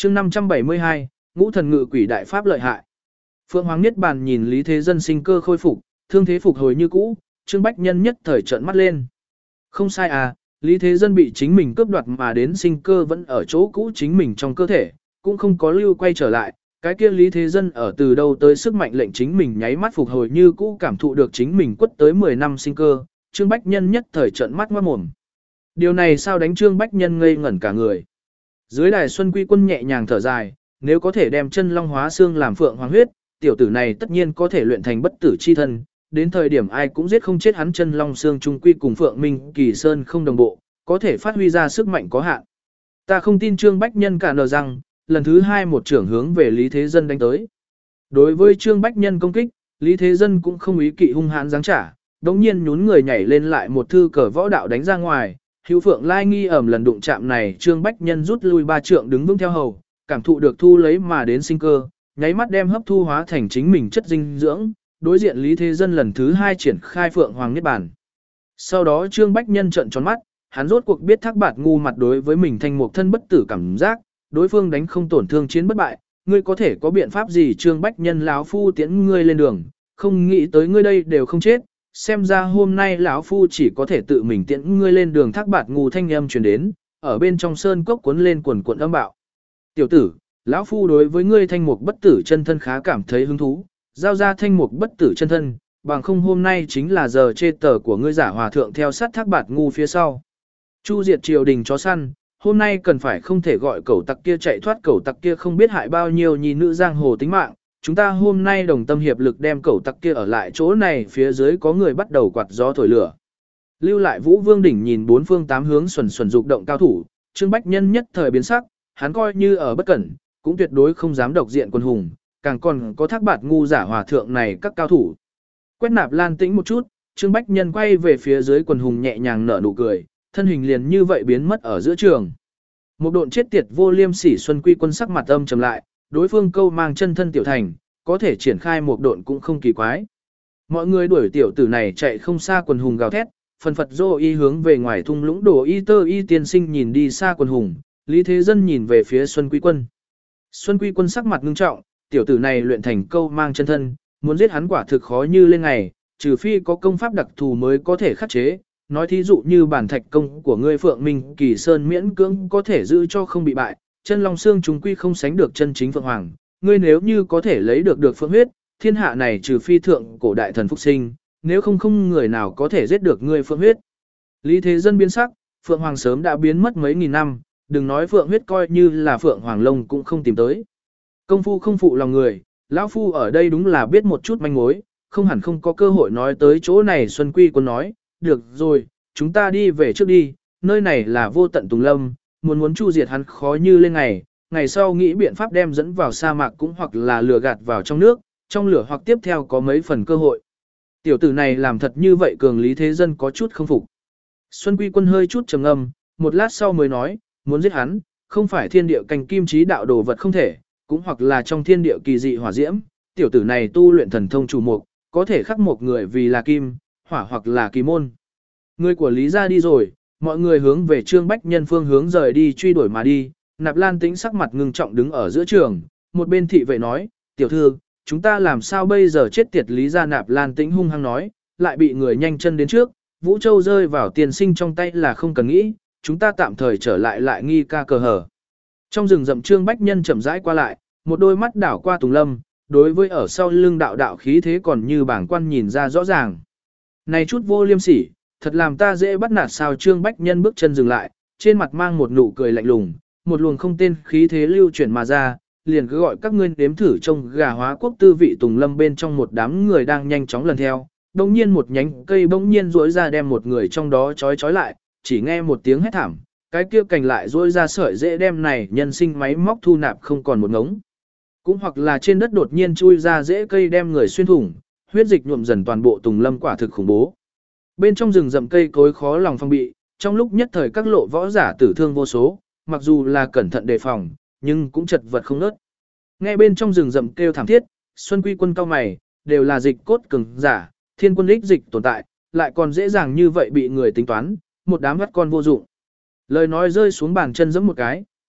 chương 572, ngũ thần ngự quỷ đại pháp lợi hại. Phượng Hoàng Niết Bàn nhìn Lý Thế Dân sinh cơ khôi phục, thương thế phục hồi như cũ, Trương Bách Nhân nhất thời trợn mắt lên. Không sai à, Lý Thế Dân bị chính mình cướp đoạt mà đến sinh cơ vẫn ở chỗ cũ chính mình trong cơ thể, cũng không có lưu quay trở lại. Cái kia Lý Thế Dân ở từ đâu tới sức mạnh lệnh chính mình nháy mắt phục hồi như cũ cảm thụ được chính mình quất tới 10 năm sinh cơ, Trương Bách Nhân nhất thời trợn mắt ngoát mồm. Điều này sao đánh Trương Bách Nhân ngây ngẩn cả người. Dưới đài Xuân Quy Quân nhẹ nhàng thở dài, nếu có thể đem chân long hóa xương làm phượng hoàng huyết, tiểu tử này tất nhiên có thể luyện thành bất tử chi thân, đến thời điểm ai cũng giết không chết hắn. Chân long xương trung quy cùng Phượng Minh Kỳ Sơn không đồng bộ, có thể phát huy ra sức mạnh có hạn. Ta không tin. Trương Bách Nhân cả nờ rằng, lần thứ hai một trưởng hướng về Lý Thế Dân đánh tới. Đối với Trương Bách Nhân công kích, Lý Thế Dân cũng không ý kỵ hung hãn giáng trả, đống nhiên nhún người nhảy lên lại một thư cờ võ đạo đánh ra ngoài. Hữu Phượng Lai nghi ẩm lần đụng chạm này, Trương Bách Nhân rút lui 3 trượng đứng vững theo hầu, cảm thụ được thu lấy mà đến sinh cơ, nháy mắt đem hấp thu hóa thành chính mình chất dinh dưỡng, đối diện Lý Thế Dân lần thứ 2 triển khai Phượng Hoàng Niết Bàn. Sau đó Trương Bách Nhân trợn tròn mắt, hắn rốt cuộc biết Thác Bạt ngu mặt đối với mình thanh mục thân bất tử cảm giác, đối phương đánh không tổn thương chiến bất bại, ngươi có thể có biện pháp gì? Trương Bách Nhân lão phu tiễn ngươi lên đường, không nghĩ tới ngươi đây đều không chết, xem ra hôm nay lão phu chỉ có thể tự mình tiễn ngươi lên đường. Thác Bạt ngu thanh âm truyền đến, ở bên trong sơn cốc cuốn lên quần quần âm bạo. Tiểu tử, lão phu đối với ngươi thanh mục bất tử chân thân khá cảm thấy hứng thú, giao ra thanh mục bất tử chân thân, bằng không hôm nay chính là giờ chê tờ của ngươi. Giả hòa thượng theo sát Thác Bạt ngu phía sau. Chu diệt triều đình chó săn, hôm nay cần phải không thể gọi cẩu tặc kia chạy thoát. Cẩu tặc kia không biết hại bao nhiêu nhi nữ giang hồ tính mạng, chúng ta hôm nay đồng tâm hiệp lực đem cẩu tặc kia ở lại chỗ này. Phía dưới có người bắt đầu quạt gió thổi lửa. Lưu lại Vũ Vương đỉnh nhìn bốn phương tám hướng xuẩn xuẩn dục động cao thủ, Trương Bách Nhân nhất thời biến sắc, hắn coi như ở bất cẩn, cũng tuyệt đối không dám độc diện quân hùng, càng còn có Thác Bạt ngu giả hòa thượng này các cao thủ. Quét Nạp Lan tĩnh một chút, Trương Bách Nhân quay về phía dưới quần hùng nhẹ nhàng nở nụ cười, thân hình liền như vậy biến mất ở giữa trường. Một độn chết tiệt vô liêm sỉ Xuân Quy Quân sắc mặt âm trầm lại, đối phương câu mang chân thân tiểu thành, có thể triển khai một độn cũng không kỳ quái. Mọi người đuổi tiểu tử này chạy không xa, quần hùng gào thét, phần phật dô y hướng về ngoài thung lũng đổ y tơ y tiên sinh nhìn đi xa quần hùng, Lý Thế Dân nhìn về phía Xuân Quy Quân. Xuân Quy Quân sắc mặt ngưng trọng, tiểu tử này luyện thành câu mang chân thân, muốn giết hắn quả thực khó như lên ngày, trừ phi có công pháp đặc thù mới có thể khắc chế. Nói thí dụ như bản thạch công của ngươi Phượng Minh Kỳ Sơn miễn cưỡng có thể giữ cho không bị bại, chân long xương chúng quy không sánh được chân chính Phượng Hoàng. Ngươi nếu như có thể lấy được phượng huyết, thiên hạ này trừ phi thượng cổ đại thần phục sinh, nếu không người nào có thể giết được ngươi phượng huyết. Lý Thế Dân biến sắc, Phượng Hoàng sớm đã biến mất mấy nghìn năm, đừng nói phượng huyết, coi như là Phượng Hoàng lông cũng không tìm tới. Công phu không phụ lòng người, lão phu ở đây đúng là biết một chút manh mối, không hẳn không có cơ hội nói tới chỗ này. Xuân Quy Quân nói, được rồi, chúng ta đi về trước đi, nơi này là vô tận tùng lâm, muốn chu diệt hắn khó như lên ngày sau nghĩ biện pháp đem dẫn vào sa mạc cũng hoặc là lừa gạt vào trong nước, trong lửa hoặc tiếp theo có mấy phần cơ hội. Tiểu tử này làm thật như vậy cường. Lý Thế Dân có chút không phục. Xuân Quy Quân hơi chút trầm ngâm, một lát sau mới nói, muốn giết hắn, không phải thiên địa canh kim chí đạo đồ vật không thể, cũng hoặc là trong thiên địa kỳ dị hỏa diễm, tiểu tử này tu luyện thần thông chủ mục, có thể khắc một người vì là kim, hỏa hoặc là kỳ môn. Người của Lý gia đi rồi, mọi người hướng về Trương Bách Nhân phương hướng rời đi truy đuổi mà đi. Nạp Lan Tĩnh sắc mặt ngưng trọng đứng ở giữa trường, một bên thị vệ nói, tiểu thư, chúng ta làm sao bây giờ? Chết tiệt Lý gia. Nạp Lan Tĩnh hung hăng nói, lại bị người nhanh chân đến trước, Vũ Châu rơi vào tiền sinh trong tay là không cần nghĩ, chúng ta tạm thời trở lại nghi ca cờ hở. Trong rừng rậm Trương Bách Nhân chậm rãi qua lại, một đôi mắt đảo qua Tùng Lâm, đối với ở sau lưng đạo khí thế còn như bảng quan nhìn ra rõ ràng. Này chút vô liêm sỉ, thật làm ta dễ bắt nạt sao? Trương Bách Nhân bước chân dừng lại, trên mặt mang một nụ cười lạnh lùng, một luồng không tên khí thế lưu chuyển mà ra, liền cứ gọi các ngươi đếm thử trông gà hóa quốc tư vị. Tùng Lâm bên trong một đám người đang nhanh chóng lần theo, đồng nhiên một nhánh cây bỗng nhiên rỗi ra đem một người trong đó trói lại, chỉ nghe một tiếng hét thảm, cái kia cành lại rỗi ra sợi dễ đem này nhân sinh máy móc thu nạp không còn một ngống. Cũng hoặc là trên đất đột nhiên chui ra rễ cây đem người xuyên thủng, huyết dịch nhuộm dần toàn bộ Tùng Lâm, quả thực khủng bố. Bên trong rừng rậm cây cối khó lòng phòng bị, trong lúc nhất thời các lộ võ giả tử thương vô số, mặc dù là cẩn thận đề phòng, nhưng cũng chật vật không nớt. Nghe bên trong rừng rậm kêu thảm thiết, Xuân Quy Quân cao mày, đều là dịch cốt cường giả, thiên quân ích dịch tồn tại, lại còn dễ dàng như vậy bị người tính toán, một đám vắt con vô dụng. Lời nói rơi xuống bàn chân giẫm một cái,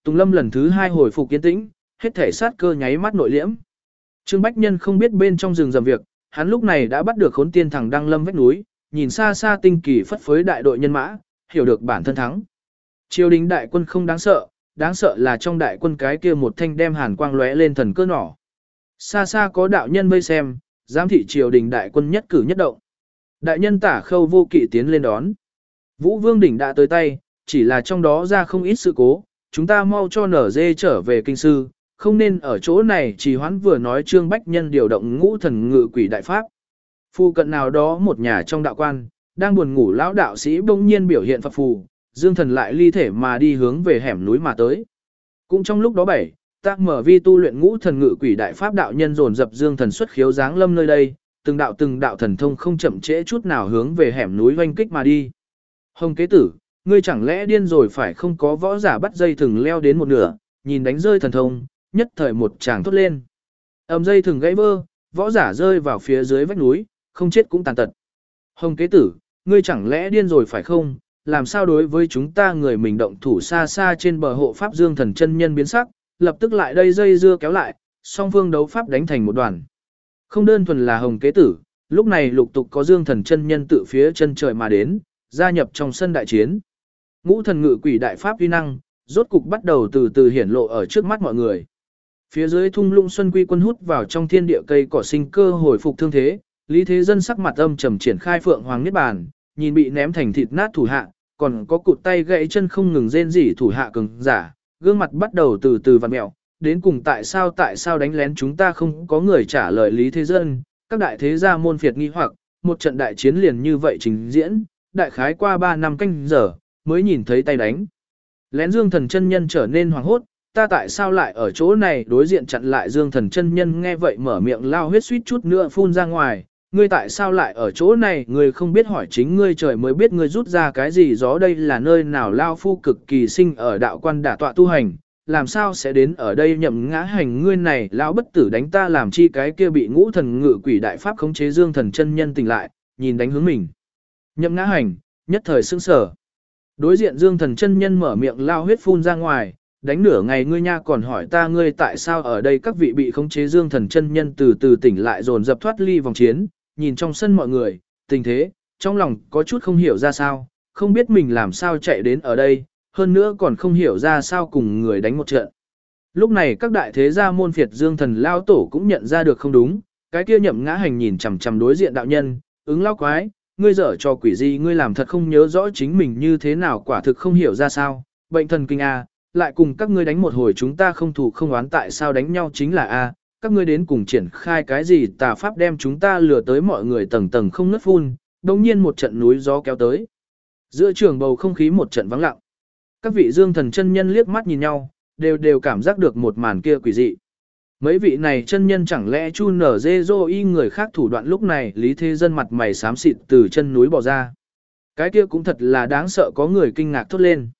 Tùng Lâm lần thứ 2 hồi phục kiên tĩnh, hết thể sát cơ nháy mắt nội liễm. Trương Bách Nhân không biết bên trong rừng rầm việc, hắn lúc này đã bắt được Khốn Tiên thằng Đăng Lâm vách núi, nhìn xa xa tinh kỳ phất phới đại đội nhân mã, hiểu được bản thân thắng. Triều đình đại quân không đáng sợ là trong đại quân cái kia một thanh đem hàn quang lóe lên thần cơ nỏ. Xa xa có đạo nhân vây xem, giám thị triều đình đại quân nhất cử nhất động. Đại nhân Tả Khâu Vô Kỵ tiến lên đón. Vũ Vương đỉnh đã tới tay, chỉ là trong đó ra không ít sự cố, chúng ta mau cho nở dê trở về kinh sư, không nên ở chỗ này trì hoãn. Vừa nói Trương Bách Nhân điều động Ngũ Thần Ngự Quỷ đại pháp. Phu cận nào đó một nhà trong đạo quan, đang buồn ngủ lão đạo sĩ bỗng nhiên biểu hiện phập phù, Dương Thần lại ly thể mà đi hướng về hẻm núi mà tới. Cũng trong lúc đó ta mở vi tu luyện Ngũ Thần Ngự Quỷ đại pháp đạo nhân dồn dập Dương Thần xuất khiếu giáng lâm nơi đây, từng đạo thần thông không chậm trễ chút nào hướng về hẻm núi oanh kích mà đi. Hồng Kế Tử, ngươi chẳng lẽ điên rồi phải không? Có võ giả bắt dây thừng leo đến một nửa, nhìn đánh rơi thần thông, nhất thời một tràng thốt lên. Dây thừng gãy vỡ, võ giả rơi vào phía dưới vách núi, không chết cũng tàn tật. Hồng Kế Tử, ngươi chẳng lẽ điên rồi phải không? Làm sao đối với chúng ta người mình động thủ? Xa xa trên bờ hộ pháp Dương Thần chân nhân biến sắc, lập tức lại đây dây dưa kéo lại, song phương đấu pháp đánh thành một đoàn. Không đơn thuần là Hồng Kế Tử, lúc này lục tục có Dương Thần chân nhân tự phía chân trời mà đến, gia nhập trong sân đại chiến. Ngũ Thần Ngự Quỷ đại pháp uy năng, rốt cục bắt đầu từ từ hiển lộ ở trước mắt mọi người. Phía dưới thung lũng Xuân Quy quân hút vào trong thiên địa cây cỏ sinh cơ hồi phục thương thế, Lý Thế Dân sắc mặt âm trầm triển khai Phượng Hoàng Niết Bàn, nhìn bị ném thành thịt nát thủ hạ, còn có cụt tay gãy chân không ngừng rên rỉ thủ hạ cường giả, gương mặt bắt đầu từ từ vặn mẹo, đến cùng tại sao đánh lén chúng ta? Không có người trả lời Lý Thế Dân, các đại thế gia môn phiệt nghi hoặc, một trận đại chiến liền như vậy trình diễn, đại khái qua 3 năm canh giờ, mới nhìn thấy tay đánh. Lén Dương Thần chân nhân trở nên hoảng hốt, ta tại sao lại ở chỗ này? Đối diện chặn lại Dương Thần chân nhân nghe vậy mở miệng lao huyết suýt chút nữa phun ra ngoài, ngươi tại sao lại ở chỗ này? Ngươi không biết hỏi chính ngươi, trời mới biết ngươi rút ra cái gì gió. Đây là nơi nào? Lao phu cực kỳ sinh ở đạo quan đả tọa tu hành, làm sao sẽ đến ở đây? Nhậm Ngã Hành, ngươi này lão bất tử đánh ta làm chi? Cái kia bị Ngũ Thần Ngự Quỷ đại pháp khống chế Dương Thần chân nhân tỉnh lại, nhìn đánh hướng mình. Nhậm Ngã Hành nhất thời sững sờ. Đối diện Dương Thần chân nhân mở miệng lao huyết phun ra ngoài, đánh nửa ngày ngươi nha còn hỏi ta ngươi tại sao ở đây? Các vị bị khống chế Dương Thần chân nhân từ từ tỉnh lại, dồn dập thoát ly vòng chiến, nhìn trong sân mọi người, tình thế, trong lòng có chút không hiểu ra sao, không biết mình làm sao chạy đến ở đây, hơn nữa còn không hiểu ra sao cùng người đánh một trận. Lúc này các đại thế gia môn phiệt Dương Thần lao tổ cũng nhận ra được không đúng, cái kia Nhậm Ngã Hành nhìn chằm chằm đối diện đạo nhân, ứng lao quái, ngươi dở trò quỷ gì? Ngươi làm thật không nhớ rõ chính mình như thế nào? Quả thực không hiểu ra sao, bệnh thần kinh a, lại cùng các ngươi đánh một hồi chúng ta không thù không oán, tại sao đánh nhau chính là a? Các ngươi đến cùng triển khai cái gì tà pháp đem chúng ta lừa tới? Mọi người tầng tầng không ngớt phun, đồng nhiên một trận núi gió kéo tới. Giữa trường bầu không khí một trận vắng lặng. Các vị Dương Thần chân nhân liếc mắt nhìn nhau, đều cảm giác được một màn kia quỷ dị. Mấy vị này chân nhân chẳng lẽ chu nở dê dô y người khác thủ đoạn? Lúc này Lý Thế Dân mặt mày xám xịt từ chân núi bò ra. Cái kia cũng thật là đáng sợ, có người kinh ngạc thốt lên.